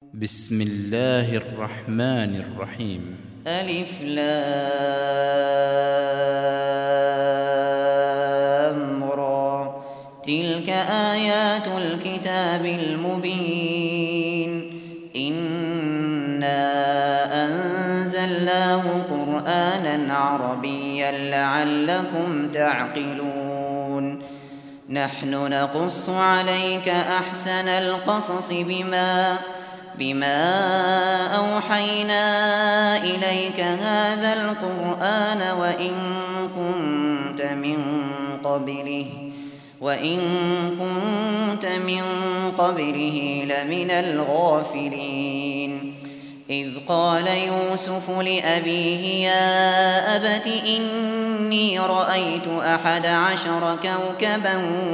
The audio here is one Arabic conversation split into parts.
بسم الله الرحمن الرحيم. ألف لام را. تلك آيات الكتاب المبين. إنا أنزلناه قرآنا عربيا لعلكم تعقلون. نحن نقص عليك أحسن القصص بما أوحينا إليك هذا القرآن وإن كنت من قبله لمن الغافلين. إذ قال يوسف لأبيه يا أبت إني رأيت 11 كوكبا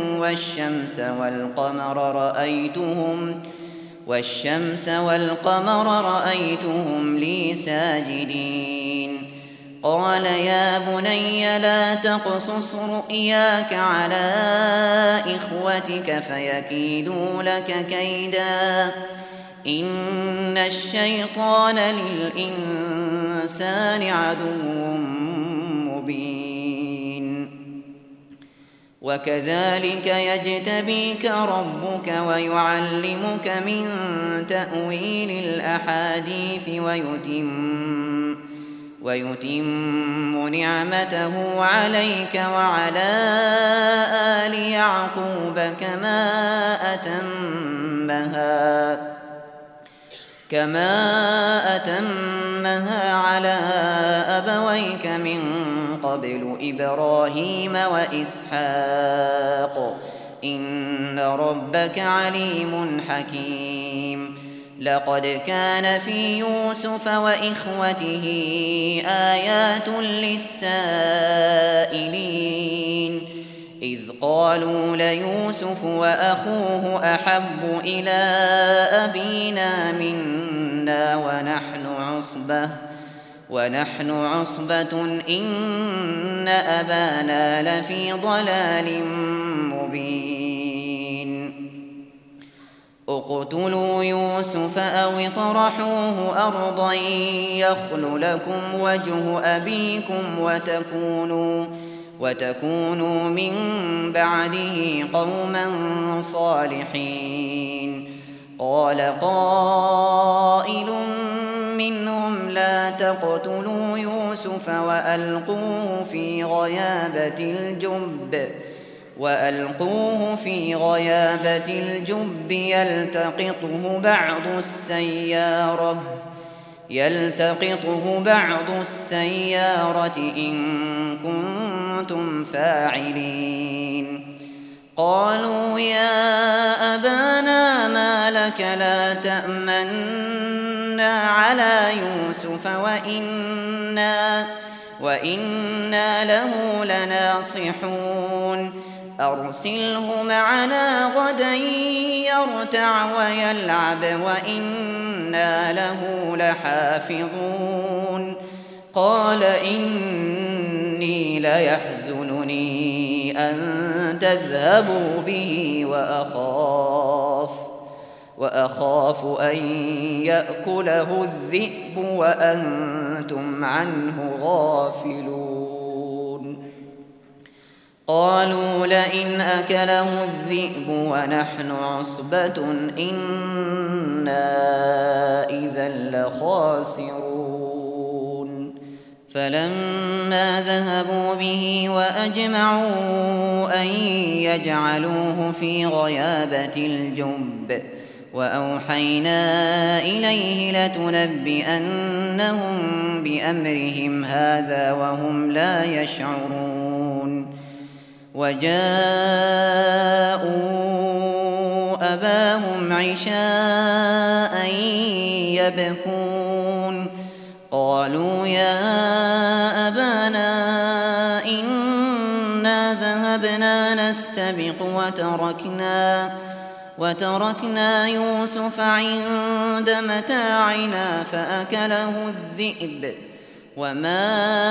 والشمس والقمر رأيتهم لي ساجدين. قال يا بني لا تقصص رؤياك على إخوتك فيكيدوا لك كيدا إن الشيطان للإنسان عدو مبين. وكذلك يجتبيك ربك ويعلمك من تأويل الأحاديث ويتم نعمته عليك وعلى آل يعقوب كما أتمها على أبويك من قبل إبراهيم وإسحاق إن ربك عليم حكيم. لقد كان في يوسف وإخوته آيات للسائلين إذ قالوا ليوسف وأخوه أحب إلى أبينا منا ونحن عصبة إن أبانا لفي ضلال مبين. اقتلوا يوسف أو اطرحوه أرضا يخل لكم وجه أبيكم وتكونوا من بعده قوما صالحين. قال قائل منهم لا تقتلوا يوسف وألقوه في غيابة الجب يلتقطه بعض السيارة إن كنتم فاعلين. قالوا يا أبانا ما لك لا تأمنا على يوسف وإنا له لناصحون. أرسله معنا غدا يرتع ويلعب وإنا له لحافظون. قال إني ليحزنني أن تذهبوا به وأخاف أن يأكله الذئب وأنتم عنه غافلون. قالوا لئن أكله الذئب ونحن عصبة إنا إذا لخاسرون. فلما ذهبوا به وأجمعوا أن يجعلوه في غيابة الجب وأوحينا إليه لتنبئنهم بأمرهم هذا وهم لا يشعرون. وجاءوا أباهم عشاء يبكون. قالوا يا أبانا إنا ذهبنا نستبق وتركنا يوسف عند متاعنا فأكله الذئب وما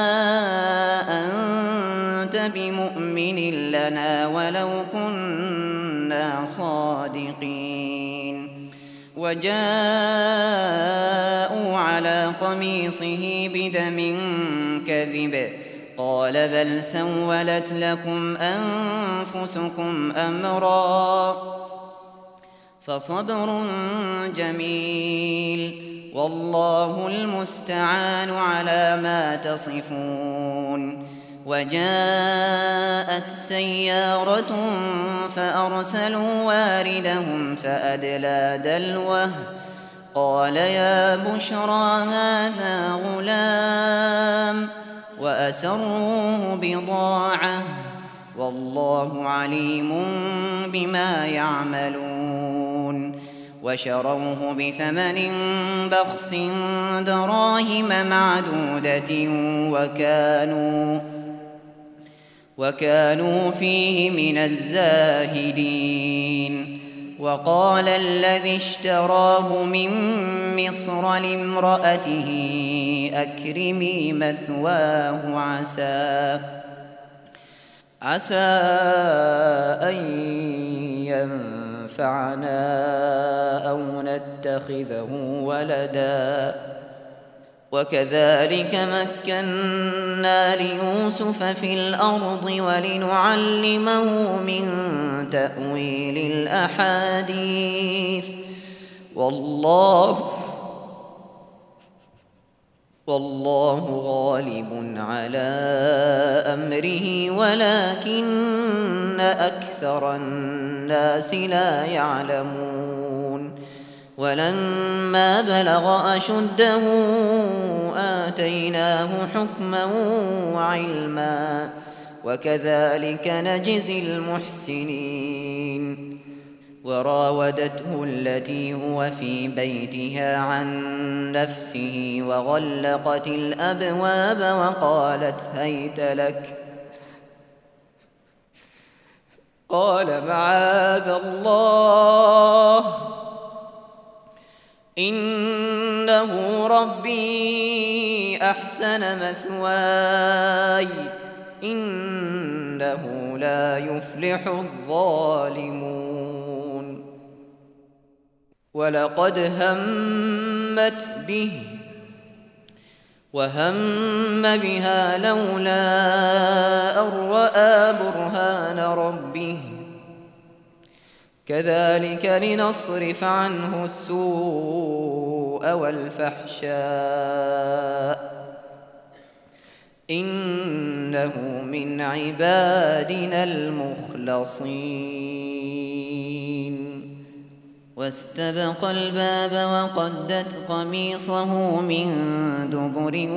أنت بمؤمن لنا ولو كنا صادقين. وجاءوا على قميصه بدم كذب قال بل سولت لكم أنفسكم أمرا فصبر جميل والله المستعان على ما تصفون. وجاءت سيارة فأرسلوا واردهم فأدلى دلوه قال يا بشرى هذا غلام وأسروه بضاعة والله عليم بما يعملون. وشروه بثمن بخس دراهم معدودة وكانوا فيه من الزاهدين. وقال الذي اشتراه من مصر لامرأته أكرمي مثواه عسى أن ينفعنا أو نتخذه ولدا وكذلك مكنا ليوسف في الأرض ولنعلمه من تأويل الأحاديث والله غالب على أمره ولكن أكثر الناس لا يعلمون. ولما بلغ أشده آتيناه حكما وعلما وكذلك نجزي المحسنين. وراودته التي هو في بيتها عن نفسه وغلقت الأبواب وقالت هيت لك قال معاذ الله إنه ربي أحسن مثواي إنه لا يفلح الظالمون. ولقد همت به وهم بها لولا أن رأى برهان ربه كذلك لنصرف عنه السوء والفحشاء إنه من عبادنا المخلصين. واستبق الباب وقدت قميصه من دبر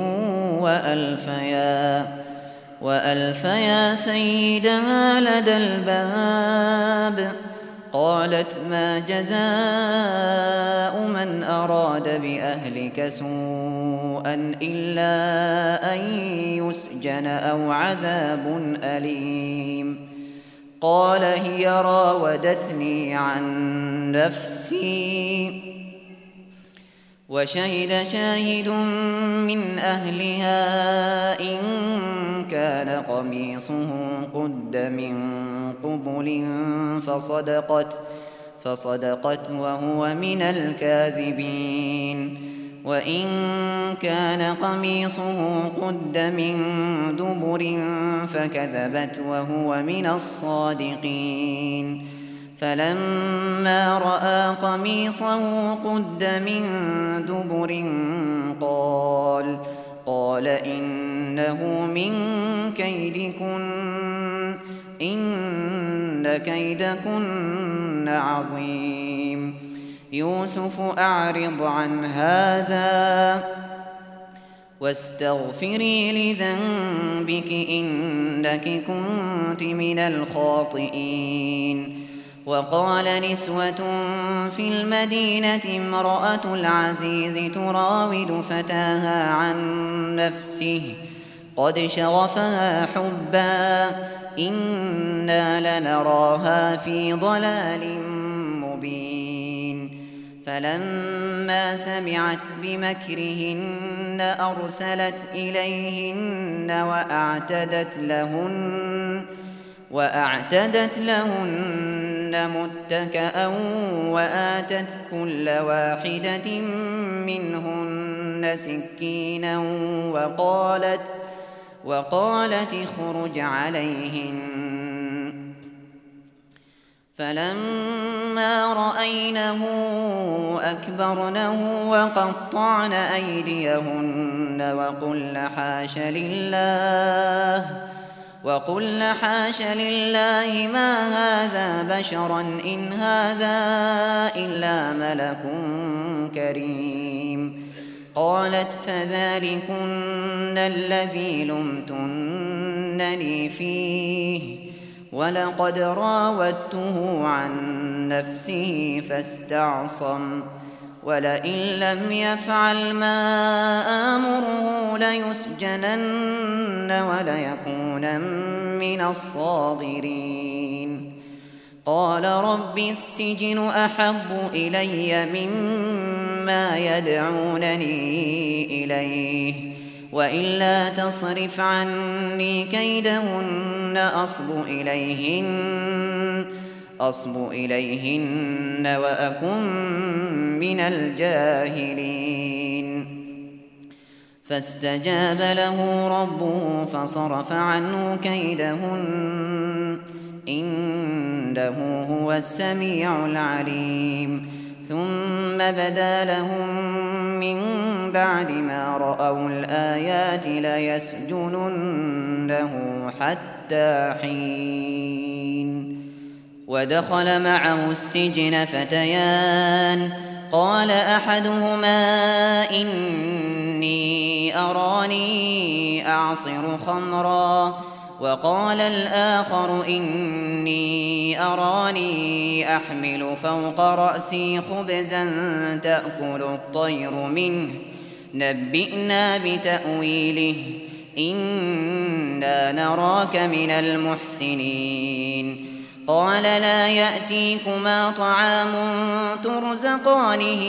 وألفيا سيدها لدى الباب قالت ما جزاء من أراد بأهلك سوءا إلا أن يسجن أو عذاب أليم. قال هي راودتني عن نفسي وشهد شاهد من أهلها إن كان قميصه قد من قبل فصدقت وهو من الكاذبين. وإن كان قميصه قد من دبر فكذبت وهو من الصادقين. فلما رأى قميصه قد من دبر قال إنه من كيدكن إن كيدكن عظيم. يوسف أعرض عن هذا واستغفري لذنبك إنك كنت من الخاطئين. وقال نسوة في المدينة امرأة العزيز تراود فتاها عن نفسه قد شغفها حبا إنا لنراها في ضلال مبين. فلما سمعت بمكرهن أرسلت إليهن وأعتدت لهن منهن متكأ وآتت كل واحدة منهن سكينا وقالت اخرج عليهن. فلما رأينه أكبرنه وقطعن أيديهن وقلن حاش لله ما هذا بشرا إن هذا إلا ملك كريم. قالت فذلكن الذي لمتنني فيه ولقد راودته عن نفسه فاستعصم ولئن لم يفعل ما آمره ليسجنن وليكونن من الصاغرين. قال رب السجن أحب إلي مما يدعونني إليه وإلا تصرف عني كيدهن أصب إليهن وأكن من الجاهلين. فاستجاب له ربه فصرف عنه كيدهن إنه هو السميع العليم. ثم بدا لهم من بعد ما رأوا الآيات ليسجننه حتى حين. ودخل معه السجن فتيان قال أحدهما إني أراني أعصر خمرا وقال الآخر إني أراني أحمل فوق رأسي خبزا تأكل الطير منه نبئنا بتأويله إنا نراك من المحسنين. قال لا يأتيكما طعام ترزقانه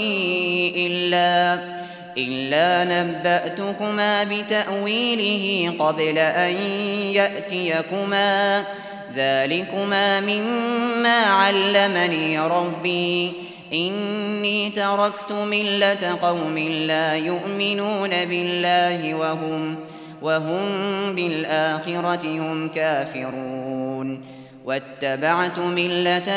إلا نبأتكما بتأويله قبل أن يأتيكما ذلكما مما علمني ربي إني تركت ملة قوم لا يؤمنون بالله وهم بالآخرة هم كافرون. واتبعت ملة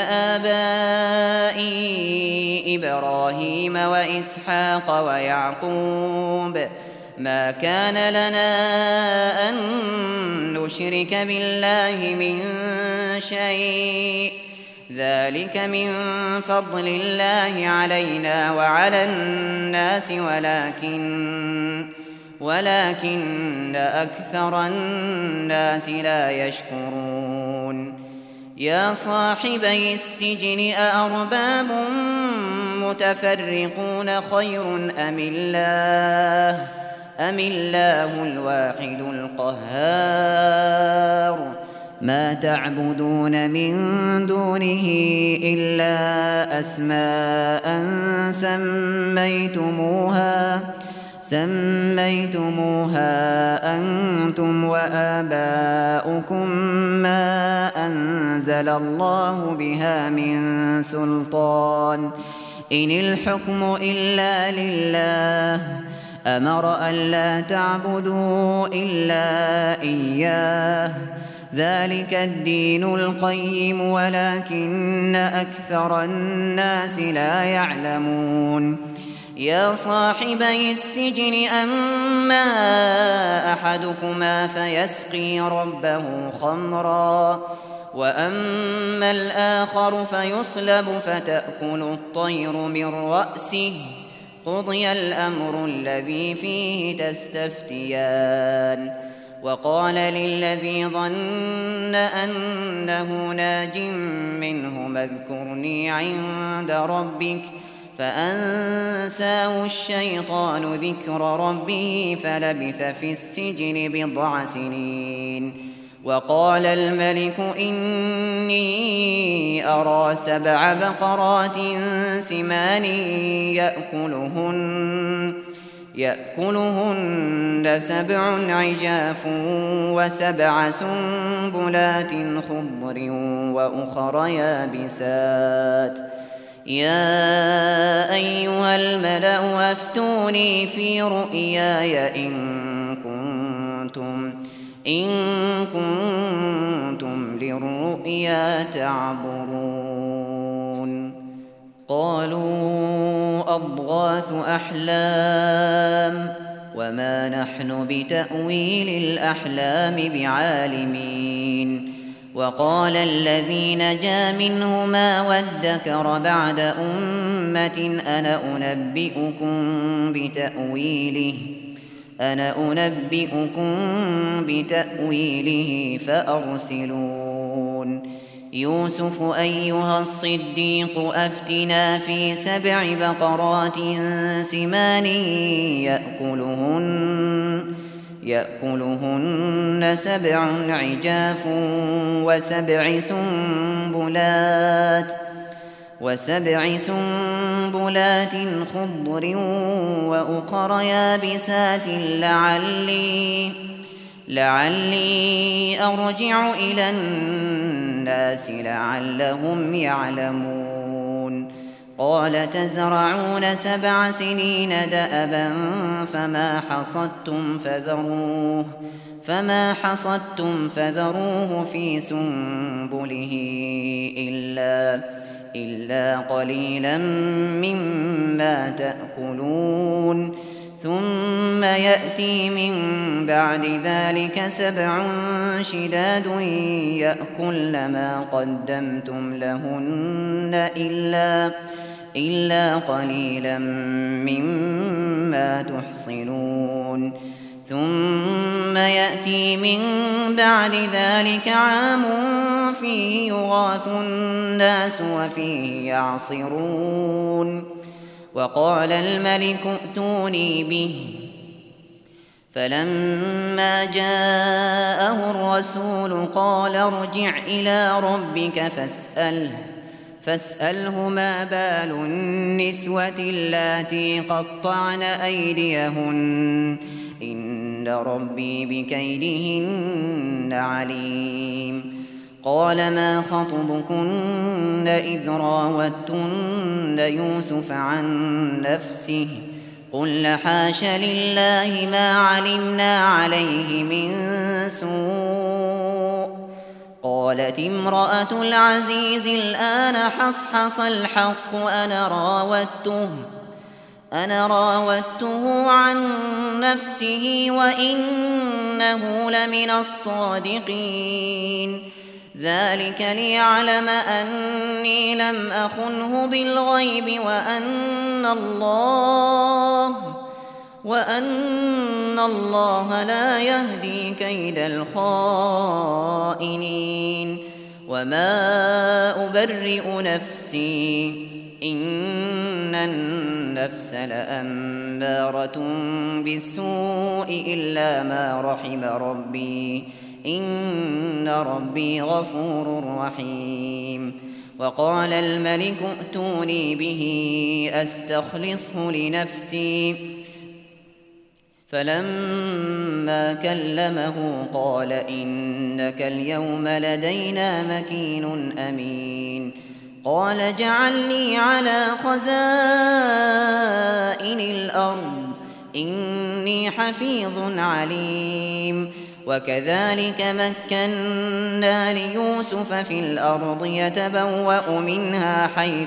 آبائي إبراهيم وإسحاق ويعقوب ما كان لنا أن نشرك بالله من شيء ذلك من فضل الله علينا وعلى الناس ولكن أكثر الناس لا يشكرون. يا صاحبي السجن أأرباب متفرقون خير أم الله الواحد القهار. ما تعبدون من دونه إلا أسماء سميتموها أنتم وآباؤكم ما أنزل الله بها من سلطان إن الحكم إلا لله أمر ألا تعبدوا إلا إياه ذلك الدين القيم ولكن أكثر الناس لا يعلمون. يا صاحبي السجن أما أحدكما فيسقي ربه خمرا وأما الآخر فيصلب فتأكل الطير من رأسه قضي الأمر الذي فيه تستفتيان. وقال للذي ظن أنه ناج منه اذكرني عند ربك فأنساه الشيطان ذكر ربه فلبث في السجن بضع سنين. وقال الملك إني أرى 7 بقرات سمان يأكلهن 7 عجاف و7 سنبلات خضر وأخر يابسات يا أيها الملأ أفتوني في رؤياي إن كنتم للرؤيا تعبرون. قالوا أضغاث أحلام وما نحن بتأويل الأحلام بعالمين. وقال الذي نجا منهما وادكر بعد أمة أنا أنبئكم بتأويله فأرسلون. يوسف أيها الصديق أفتنا في 7 بقرات سمان يأكلهن 7 عجاف و7 سنبلات خضر وأخر يابسات لعلي أرجع إلى الناس لعلهم يعلمون. قال تزرعون 7 سنين دأبا فما حصدتم فذروه في سنبله إلا قليلا مما تأكلون. ثم يأتي من بعد ذلك 7 شداد يأكلن ما قدمتم لهن إلا قليلا مما تحصنون. ثم يأتي من بعد ذلك عام فيه يغاث الناس وفيه يعصرون. وقال الملك ائتوني به. فلما جاءه الرسول قال ارجع إلى ربك فاسأله ما بال النسوة اللاتي قطعن أيديهن إن ربي بكيدهن عليم. قال ما خطبكن إذ راوتن يوسف عن نفسه قلن حاش لله ما علمنا عليه من سوء. قالت امرأة العزيز الآن حصحص الحق أنا راودته عن نفسه وإنه لمن الصادقين. ذلك ليعلم أني لم أخنه بالغيب وأن الله لا يهدي كيد الخائنين. وما أبرئ نفسي إن النفس لأمارة بالسوء إلا ما رحم ربي إن ربي غفور رحيم. وقال الملك ائتوني به أستخلصه لنفسي. فلما كلمه قال إنك اليوم لدينا مكين أمين. قال اجعلني على خزائن الأرض إني حفيظ عليم. وكذلك مكنا ليوسف في الأرض يتبوأ منها حيث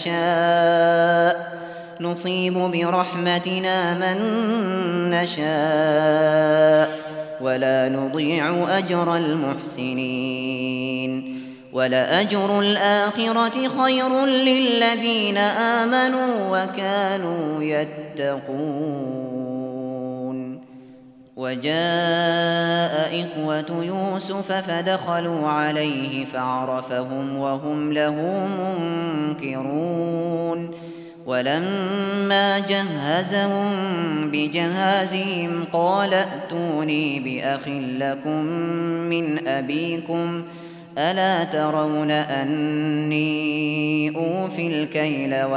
يشاء نصيب برحمتنا من نشاء ولا نضيع أجر المحسنين. ولأجر الآخرة خير للذين آمنوا وكانوا يتقون. وجاء إخوة يوسف فدخلوا عليه فعرفهم وهم له منكرون. ولما جهزهم بجهازهم قال ائتوني بأخ لكم من أبيكم ألا ترون أني أوفي الكيل